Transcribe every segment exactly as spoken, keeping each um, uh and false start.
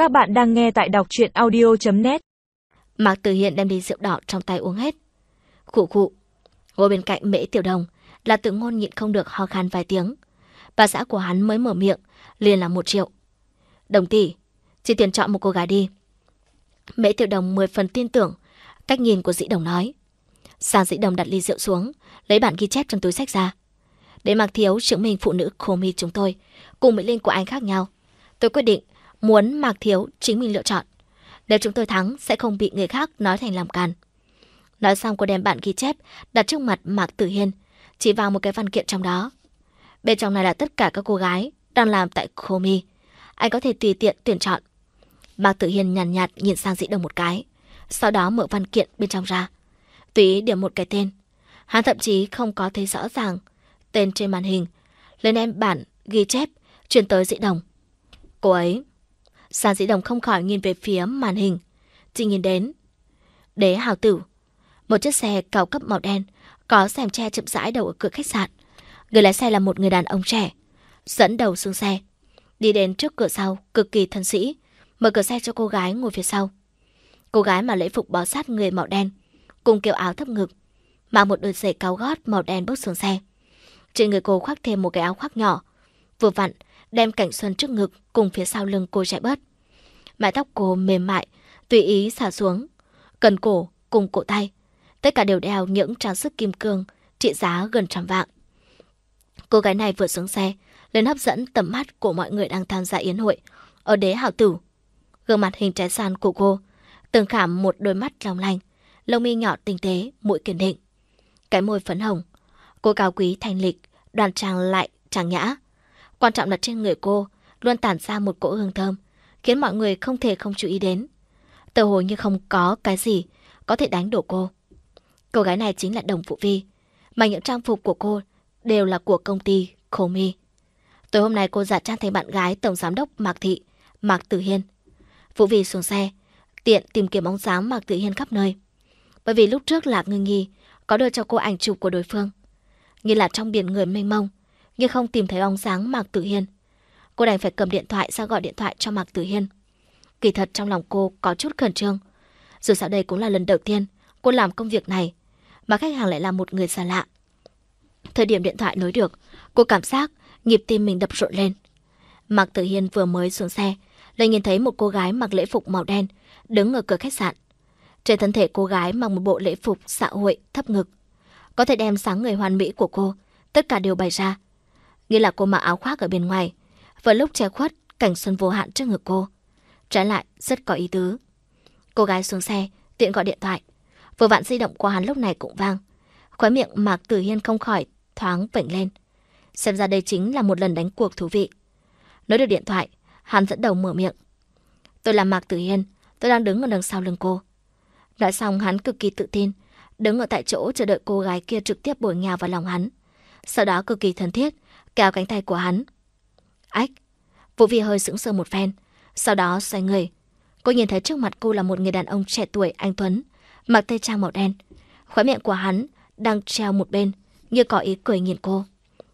Các bạn đang nghe tại đọc truyện audio chấm net. Mạc Tử Hiên đem ly rượu đỏ trong tay uống hết. Khụ khụ. Ngồi bên cạnh Mễ Tiểu Đồng là Tự Ngôn nhịn không được ho khan vài tiếng. Bà xã của hắn mới mở miệng liền là một triệu. Đồng tỷ, chỉ tiền chọn một cô gái đi. Mễ Tiểu Đồng mười phần tin tưởng cách nhìn của Dĩ Đồng nói. Sang Dĩ Đồng đặt ly rượu xuống, lấy bản ghi chép trong túi sách ra. Để Mạc Thiếu chứng minh phụ nữ Khomi chúng tôi cùng Mỹ Linh của anh khác nhau. Tôi quyết định muốn Mạc Thiếu chính mình lựa chọn. Nếu chúng tôi thắng sẽ không bị người khác nói thành làm càn. Nói xong cô đem bản ghi chép đặt trước mặt Mạc Tử Hiên, chỉ vào một cái văn kiện trong đó. Bên trong này là tất cả các cô gái đang làm tại Khomi. Anh có thể tùy tiện tuyển chọn. Mạc Tử Hiên nhàn nhạt, nhạt nhìn sang Dĩ Đồng một cái, sau đó mở văn kiện bên trong ra, tùy ý điểm một cái tên. Hắn thậm chí không có thấy rõ ràng tên trên màn hình, lên đem bản ghi chép truyền tới Dĩ Đồng. Cô ấy. Sang Dĩ Đồng không khỏi nhìn về phía màn hình, chỉ nhìn đến Đế Hào Tử, một chiếc xe cao cấp màu đen có rèm che chậm rãi đầu ở cửa khách sạn. Người lái xe là một người đàn ông trẻ, dẫn đầu xuống xe, đi đến trước cửa sau, cực kỳ thân sĩ, mở cửa xe cho cô gái ngồi phía sau. Cô gái mặc lễ phục bó sát người màu đen, cùng kiểu áo thấp ngực, mặc một đôi giày cao gót màu đen bước xuống xe. Trên người cô khoác thêm một cái áo khoác nhỏ, vừa vặn đem cảnh xuân trước ngực cùng phía sau lưng cô chạy bớt. Mái tóc cô mềm mại, tùy ý xả xuống, cần cổ cùng cổ tay, tất cả đều đeo những trang sức kim cương trị giá gần trăm vạn. Cô gái này vừa xuống xe lên hấp dẫn tầm mắt của mọi người đang tham gia yến hội ở Đế Hào Tử. Gương mặt hình trái xoan của cô từng khảm một đôi mắt long lanh, lông mi nhỏ tinh tế, mũi kiên định, cái môi phấn hồng. Cô cao quý thanh lịch, đoan trang lại trang nhã. Quan trọng là trên người cô luôn tản ra một cỗ hương thơm, khiến mọi người không thể không chú ý đến. Tựa hồ như không có cái gì có thể đánh đổ cô. Cô gái này chính là Đồng Vũ Vi, mà những trang phục của cô đều là của công ty Khomi. Tối hôm nay cô giả trang thành bạn gái tổng giám đốc Mạc Thị, Mạc Tử Hiên. Vũ Vi xuống xe, tiện tìm kiếm bóng dáng Mạc Tử Hiên khắp nơi. Bởi vì lúc trước Lạc Ngưng Nhi có đưa cho cô ảnh chụp của đối phương, như là trong biển người mênh mông, nhưng không tìm thấy bóng dáng Mạc Tử Hiên. Cô đành phải cầm điện thoại ra gọi điện thoại cho Mạc Tử Hiên. Kỳ thật trong lòng cô có chút khẩn trương. Dù sao đây cũng là lần đầu tiên cô làm công việc này, mà khách hàng lại là một người xa lạ. Thời điểm điện thoại nối được, cô cảm giác nhịp tim mình đập rộn lên. Mạc Tử Hiên vừa mới xuống xe, lại nhìn thấy một cô gái mặc lễ phục màu đen đứng ở cửa khách sạn. Trên thân thể cô gái mặc một bộ lễ phục xã hội thấp ngực, có thể đem sáng người hoàn mỹ của cô tất cả đều bày ra. Nghĩa là cô mặc áo khoác ở bên ngoài, vừa lúc che khuất cảnh xuân vô hạn trước ngực cô, trái lại rất có ý tứ. Cô gái xuống xe tiện gọi điện thoại, vừa vặn di động của hắn lúc này cũng vang. Khóe miệng Mạc Tử Hiên không khỏi thoáng vểnh lên. Xem ra đây chính là một lần đánh cuộc thú vị. Nói được điện thoại, hắn dẫn đầu mở miệng. Tôi là Mạc Tử Hiên, tôi đang đứng ở đằng sau lưng cô. Nói xong hắn cực kỳ tự tin, đứng ở tại chỗ chờ đợi cô gái kia trực tiếp bổ nhào vào lòng hắn. Sau đó cực kỳ thân thiết kéo cánh tay của hắn. Ách! Vũ Vi hơi sững sờ một phen, sau đó xoay người. Cô nhìn thấy trước mặt cô là một người đàn ông trẻ tuổi anh tuấn, mặc tây trang màu đen. Khóe miệng của hắn đang treo một bên, như có ý cười nhìn cô.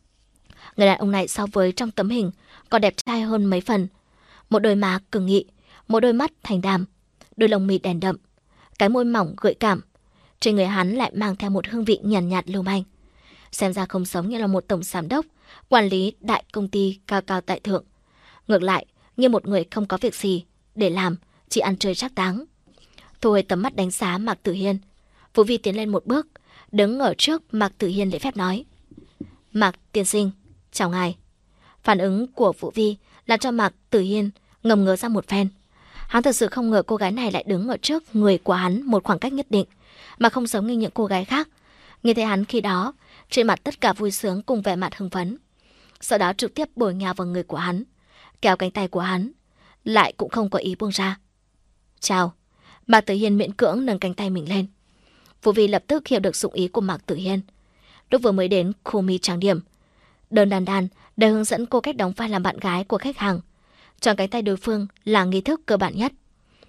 Người đàn ông này so với trong tấm hình còn đẹp trai hơn mấy phần. Một đôi má cường nghị, một đôi mắt thành đàm, đôi lông mi đèn đậm, cái môi mỏng gợi cảm. Trên người hắn lại mang theo một hương vị nhàn nhạt, nhạt lưu manh. Xem ra không giống như là một tổng giám đốc, quản lý đại công ty cao cao tại thượng. Ngược lại, như một người không có việc gì để làm, chỉ ăn chơi trác táng. Thu hồi tầm mắt đánh giá Mạc Tử Hiên, Vũ Vi tiến lên một bước, đứng ở trước Mạc Tử Hiên lễ phép nói. Mạc tiên sinh, chào ngài. Phản ứng của Vũ Vi làm cho Mạc Tử Hiên ngầm ngớ ra một phen. Hắn thật sự không ngờ cô gái này lại đứng ở trước người của hắn một khoảng cách nhất định, mà không giống như những cô gái khác. Nghe thấy hắn khi đó, trên mặt tất cả vui sướng cùng vẻ mặt hưng phấn. Sau đó trực tiếp bổ nhào vào người của hắn, kéo cánh tay của hắn, lại cũng không có ý buông ra. Chào. Mạc Tử Hiên miễn cưỡng nâng cánh tay mình lên. Vũ Vi lập tức hiểu được dụng ý của Mạc Tử Hiên. Lúc vừa mới đến Khomi trang điểm, Đơn Đan Đan đã hướng dẫn cô cách đóng vai làm bạn gái của khách hàng. Chọn cánh tay đối phương là nghi thức cơ bản nhất.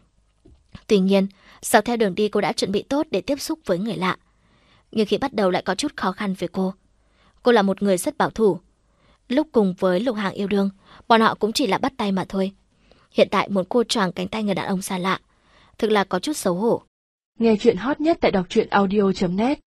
Tuy nhiên, dọc theo đường đi cô đã chuẩn bị tốt để tiếp xúc với người lạ. Nhưng khi bắt đầu lại có chút khó khăn với cô. Cô là một người rất bảo thủ. Lúc cùng với Lục Hàng yêu đương, bọn họ cũng chỉ là bắt tay mà thôi. Hiện tại muốn cô choàng cánh tay người đàn ông xa lạ, thực là có chút xấu hổ. Nghe chuyện hot nhất tại đọc truyện audio chấm net.